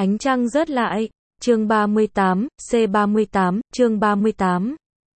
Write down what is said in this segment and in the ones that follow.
Ánh trăng rớt lại. Chương 38, C38, chương 38.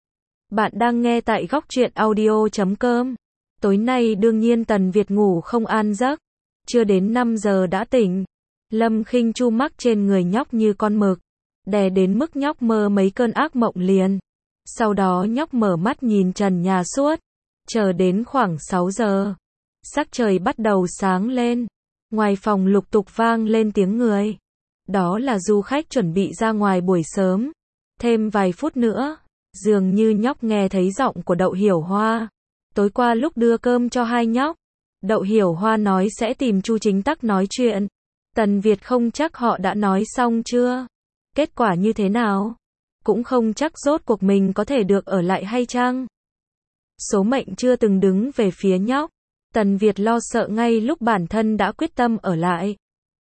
Bạn đang nghe tại góc truyện audio.com. Tối nay đương nhiên Tần Việt ngủ không an giấc. Chưa đến 5 giờ đã tỉnh. Lâm Khinh Chu mắc trên người nhóc như con mực. Đè đến mức nhóc mơ mấy cơn ác mộng liền. Sau đó nhóc mở mắt nhìn trần nhà suốt. Chờ đến khoảng 6 giờ. Sắc trời bắt đầu sáng lên. Ngoài phòng lục tục vang lên tiếng người. Đó là du khách chuẩn bị ra ngoài buổi sớm. Thêm vài phút nữa, dường như nhóc nghe thấy giọng của Đậu Hiểu Hoa. Tối qua lúc đưa cơm cho hai nhóc, Đậu Hiểu Hoa nói sẽ tìm Chu Chính Tắc nói chuyện. Tần Việt không chắc họ đã nói xong chưa. Kết quả như thế nào? Cũng không chắc rốt cuộc mình có thể được ở lại hay chăng. Số mệnh chưa từng đứng về phía nhóc. Tần Việt lo sợ ngay lúc bản thân đã quyết tâm ở lại.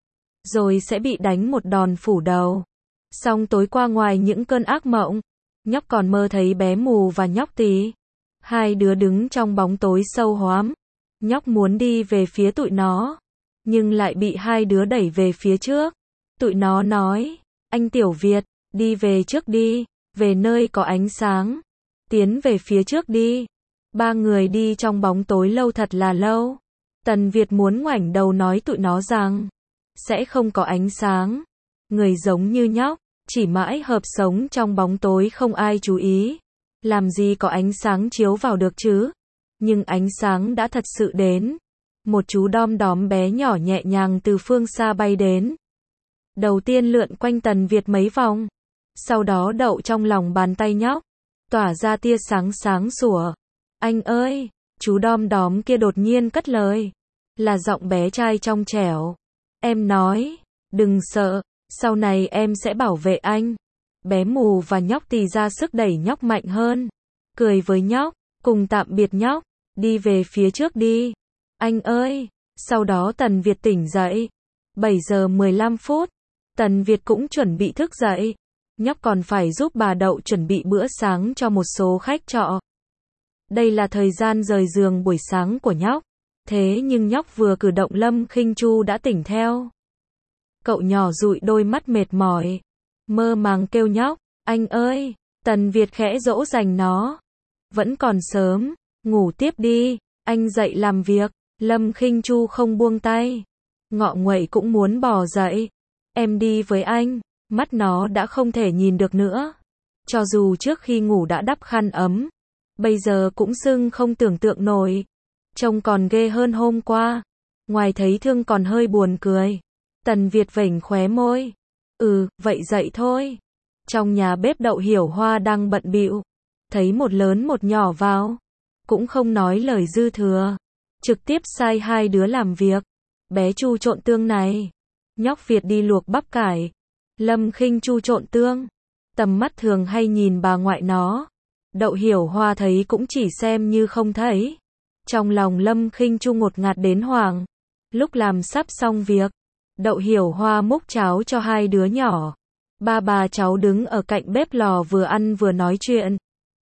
Rồi sẽ bị đánh một đòn phủ đầu. Xong tối qua ngoài những cơn ác mộng, nhóc còn mơ thấy bé mù và nhóc tí. Hai đứa đứng trong bóng tối sâu hoắm. Nhóc muốn đi về phía tụi nó, nhưng lại bị hai đứa đẩy về phía trước. Tụi nó nói, anh Tiểu Việt, đi về trước đi, về nơi có ánh sáng. Tiến về phía trước đi. Ba người đi trong bóng tối lâu thật là lâu. Tần Việt muốn ngoảnh đầu nói tụi nó rằng sẽ không có ánh sáng. Người giống như nhóc, chỉ mãi hợp sống trong bóng tối không ai chú ý. Làm gì có ánh sáng chiếu vào được chứ? Nhưng ánh sáng đã thật sự đến. Một chú đom đóm bé nhỏ nhẹ nhàng từ phương xa bay đến. Đầu tiên lượn quanh Tần Việt mấy vòng. Sau đó đậu trong lòng bàn tay nhóc. Tỏa ra tia sáng sáng sủa. Anh ơi! Chú đom đóm kia đột nhiên cất lời. Là giọng bé trai trong trẻo. Em nói, đừng sợ, sau này em sẽ bảo vệ anh. Bé mù và nhóc tì ra sức đẩy nhóc mạnh hơn. Cười với nhóc, cùng tạm biệt nhóc, đi về phía trước đi. Anh ơi! Sau đó Tần Việt tỉnh dậy. 7 giờ 15 phút. Tần Việt cũng chuẩn bị thức dậy. Nhóc còn phải giúp bà Đậu chuẩn bị bữa sáng cho một số khách trọ. Đây là thời gian rời giường buổi sáng của nhóc. Thế nhưng nhóc vừa cử động Lâm Khinh Chu đã tỉnh theo. Cậu nhỏ dụi đôi mắt mệt mỏi. Mơ màng kêu nhóc, anh ơi! Tần Việt khẽ dỗ dành nó. Vẫn còn sớm, ngủ tiếp đi, anh dậy làm việc. Lâm Khinh Chu không buông tay. Ngọ nguậy cũng muốn bò dậy. Em đi với anh. Mắt nó đã không thể nhìn được nữa. Cho dù trước khi ngủ đã đắp khăn ấm, bây giờ cũng sưng không tưởng tượng nổi. Trông còn ghê hơn hôm qua. Ngoài thấy thương còn hơi buồn cười. Tần Việt vểnh khóe môi. Vậy dậy thôi. Trong nhà bếp Đậu Hiểu Hoa đang bận bịu. Thấy một lớn một nhỏ vào. Cũng không nói lời dư thừa. Trực tiếp sai hai đứa làm việc. Bé Chu trộn tương này. Nhóc Việt đi luộc bắp cải. Lâm Khinh Chu trộn tương. Tầm mắt thường hay nhìn bà ngoại nó. Đậu Hiểu Hoa thấy cũng chỉ xem như không thấy. Trong lòng Lâm Khinh Chu ngột ngạt đến hoảng. Lúc làm sắp xong việc, Đậu Hiểu Hoa múc cháo cho hai đứa nhỏ. Ba bà cháu đứng ở cạnh bếp lò vừa ăn vừa nói chuyện.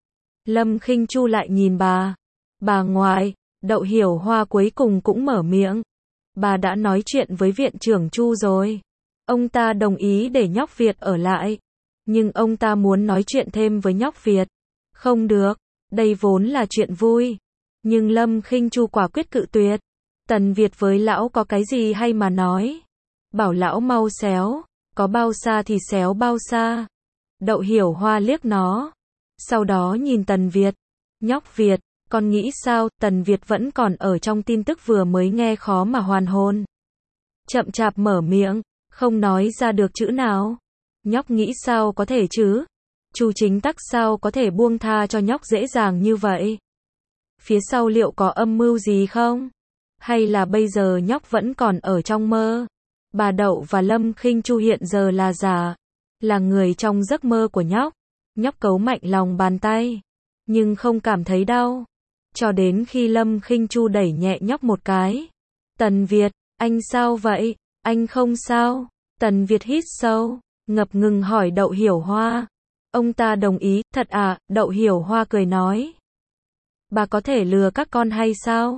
Lâm Khinh Chu lại nhìn bà. Bà ngoại, Đậu Hiểu Hoa cuối cùng cũng mở miệng. Bà đã nói chuyện với viện trưởng Chu rồi. Ông ta đồng ý để nhóc Việt ở lại. Nhưng ông ta muốn nói chuyện thêm với nhóc Việt. Không được, đây vốn là chuyện vui. Nhưng Lâm Khinh Chu quả quyết cự tuyệt. Tần Việt với lão có cái gì hay mà nói. Bảo lão mau xéo, có bao xa thì xéo bao xa. Đậu Hiểu Hoa liếc nó. Sau đó nhìn Tần Việt. Nhóc Việt, con nghĩ sao? Tần Việt vẫn còn ở trong tin tức vừa mới nghe khó mà hoàn hồn. Chậm chạp mở miệng, không nói ra được chữ nào. Nhóc nghĩ sao có thể chứ? Chu Chính Tắc sao có thể buông tha cho nhóc dễ dàng như vậy? Phía sau liệu có âm mưu gì không? Hay là bây giờ nhóc vẫn còn ở trong mơ? Bà Đậu và Lâm Khinh Chu hiện giờ là giả, là người trong giấc mơ của nhóc. Nhóc cấu mạnh lòng bàn tay, nhưng không cảm thấy đau. Cho đến khi Lâm Khinh Chu đẩy nhẹ nhóc một cái. Tần Việt, anh sao vậy? Anh không sao? Tần Việt hít sâu, ngập ngừng hỏi Đậu Hiểu Hoa. Ông ta đồng ý, thật à? Đậu Hiểu Hoa cười nói. Bà có thể lừa các con hay sao?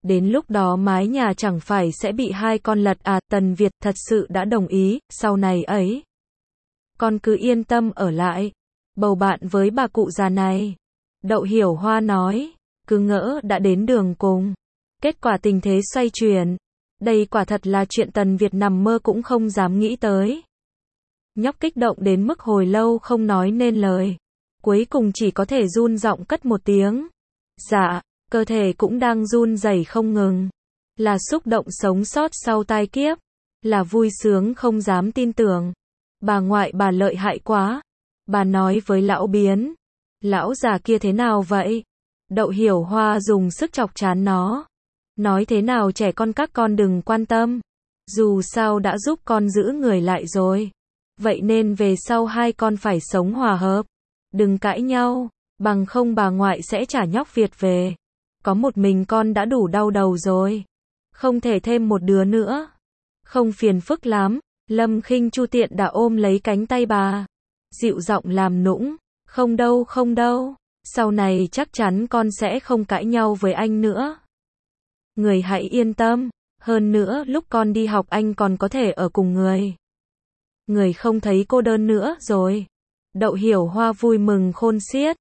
Đến lúc đó mái nhà chẳng phải sẽ bị hai con lật à? Tần Việt thật sự đã đồng ý, sau này ấy. Con cứ yên tâm ở lại, bầu bạn với bà cụ già này. Đậu Hiểu Hoa nói, cứ ngỡ đã đến đường cùng. Kết quả tình thế xoay chuyển. Đây quả thật là chuyện Tần Việt nằm mơ cũng không dám nghĩ tới. Nhóc kích động đến mức hồi lâu không nói nên lời. Cuối cùng chỉ có thể run giọng cất một tiếng. Dạ, cơ thể cũng đang run rẩy không ngừng. Là xúc động sống sót sau tai kiếp. Là vui sướng không dám tin tưởng. Bà ngoại bà lợi hại quá. Bà nói với lão Biến. Lão già kia thế nào vậy? Đậu Hiểu Hoa dùng sức chọc trán nó. Nói thế nào trẻ con các con đừng quan tâm. Dù sao đã giúp con giữ người lại rồi. Vậy nên về sau hai con phải sống hòa hợp. Đừng cãi nhau, bằng không bà ngoại sẽ trả nhóc Việt về. Có một mình con đã đủ đau đầu rồi. Không thể thêm một đứa nữa. Không phiền phức lắm. Lâm Khinh Chu tiện đã ôm lấy cánh tay bà. Dịu giọng làm nũng. Không đâu không đâu. Sau này chắc chắn con sẽ không cãi nhau với anh nữa. Người hãy yên tâm. Hơn nữa lúc con đi học anh còn có thể ở cùng người. Người không thấy cô đơn nữa rồi. Đậu Hiểu Hoa vui mừng khôn xiết.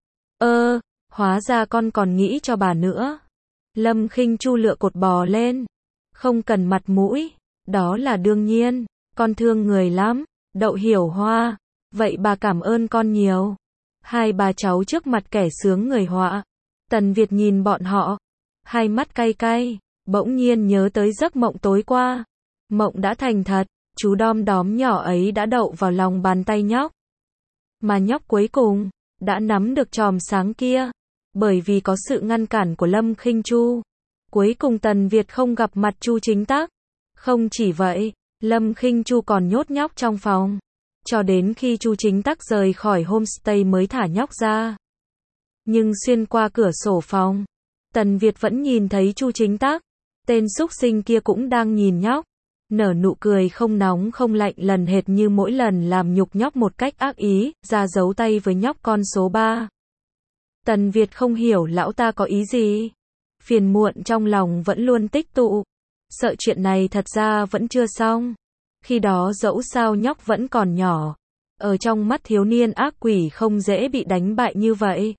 Hóa ra con còn nghĩ cho bà nữa. Lâm Khinh Chu lựa cột bò lên. Không cần mặt mũi. Đó là đương nhiên. Con thương người lắm. Đậu Hiểu Hoa. Vậy bà cảm ơn con nhiều. Hai bà cháu trước mặt kẻ sướng người họa. Tần Việt nhìn bọn họ. Hai mắt cay cay. Bỗng nhiên nhớ tới giấc mộng tối qua. Mộng đã thành thật. Chú đom đóm nhỏ ấy đã đậu vào lòng bàn tay nhóc. Mà nhóc cuối cùng đã nắm được chòm sáng kia. Bởi vì có sự ngăn cản của Lâm Khinh Chu. Cuối cùng Tần Việt không gặp mặt Chu Chính Tắc. Không chỉ vậy, Lâm Khinh Chu còn nhốt nhóc trong phòng. Cho đến khi Chu Chính Tắc rời khỏi homestay mới thả nhóc ra. Nhưng xuyên qua cửa sổ phòng, Tần Việt vẫn nhìn thấy Chu Chính Tắc. Tên xúc sinh kia cũng đang nhìn nhóc. Nở nụ cười không nóng không lạnh lần hệt như mỗi lần làm nhục nhóc một cách ác ý, ra giấu tay với nhóc con số 3. Tần Việt không hiểu lão ta có ý gì. Phiền muộn trong lòng vẫn luôn tích tụ. Sợ chuyện này thật ra vẫn chưa xong. Khi đó dẫu sao nhóc vẫn còn nhỏ. Ở trong mắt thiếu niên ác quỷ không dễ bị đánh bại như vậy.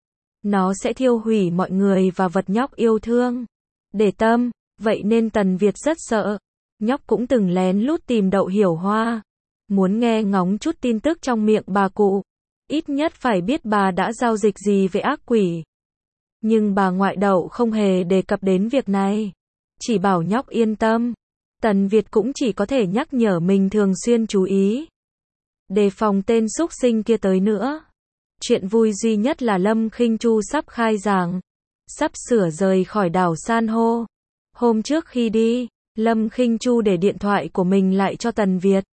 Nó sẽ thiêu hủy mọi người và vật nhóc yêu thương. Để tâm, vậy nên Tần Việt rất sợ. Nhóc cũng từng lén lút tìm Đậu Hiểu Hoa. Muốn nghe ngóng chút tin tức trong miệng bà cụ. Ít nhất phải biết bà đã giao dịch gì với ác quỷ. Nhưng bà ngoại Đậu không hề đề cập đến việc này. Chỉ bảo nhóc yên tâm. Tần Việt cũng chỉ có thể nhắc nhở mình thường xuyên chú ý. Đề phòng tên xúc sinh kia tới nữa. Chuyện vui duy nhất là Lâm Khinh Chu sắp khai giảng. Sắp sửa rời khỏi đảo San hô. Hôm trước khi đi, Lâm Khinh Chu để điện thoại của mình lại cho Tần Việt.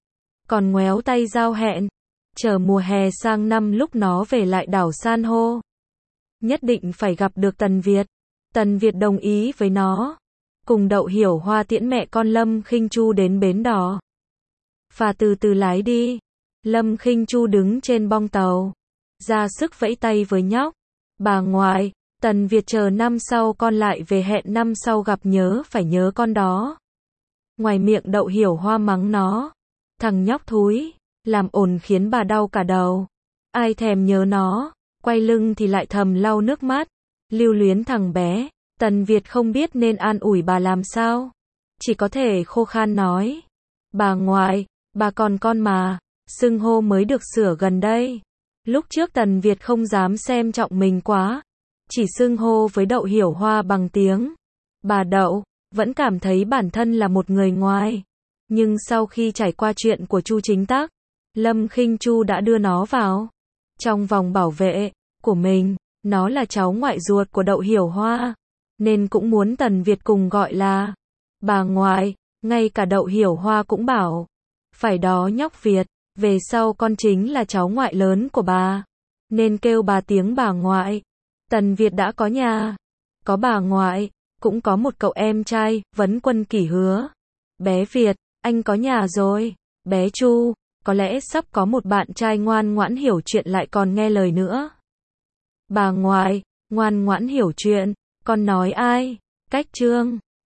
Còn ngoéo tay giao hẹn. Chờ mùa hè sang năm lúc nó về lại đảo San hô. Nhất định phải gặp được Tần Việt. Tần Việt đồng ý với nó. Cùng Đậu Hiểu Hoa tiễn mẹ con Lâm Khinh Chu đến bến đò. Phà từ từ lái đi. Lâm Khinh Chu đứng trên bong tàu. Ra sức vẫy tay với nhóc. Bà ngoại, Tần Việt chờ năm sau con lại về hẹn năm sau gặp nhớ phải nhớ con đó. Ngoài miệng Đậu Hiểu Hoa mắng nó. Thằng nhóc thúi, làm ồn khiến bà đau cả đầu. Ai thèm nhớ nó, quay lưng thì lại thầm lau nước mắt. Lưu luyến thằng bé, Tần Việt không biết nên an ủi bà làm sao. Chỉ có thể khô khan nói. Bà ngoại, bà còn con mà, xưng hô mới được sửa gần đây. Lúc trước Tần Việt không dám xem trọng mình quá. Chỉ xưng hô với Đậu Hiểu Hoa bằng tiếng bà Đậu, vẫn cảm thấy bản thân là một người ngoài. Nhưng sau khi trải qua chuyện của Chu Chính Tắc, Lâm Khinh Chu đã đưa nó vào trong vòng bảo vệ của mình. Nó là cháu ngoại ruột của Đậu Hiểu Hoa, nên cũng muốn Tần Việt cùng gọi là bà ngoại. Ngay cả Đậu Hiểu Hoa cũng bảo, phải đó nhóc Việt, về sau con chính là cháu ngoại lớn của bà, nên kêu bà tiếng bà ngoại. Tần Việt đã có nhà, có bà ngoại, cũng có một cậu em trai, Vấn Quân Kỷ hứa. Bé Việt, anh có nhà rồi. Bé Chu, có lẽ sắp có một bạn trai ngoan ngoãn hiểu chuyện lại còn nghe lời nữa. Bà ngoại, ngoan ngoãn hiểu chuyện, con nói ai? Cách chương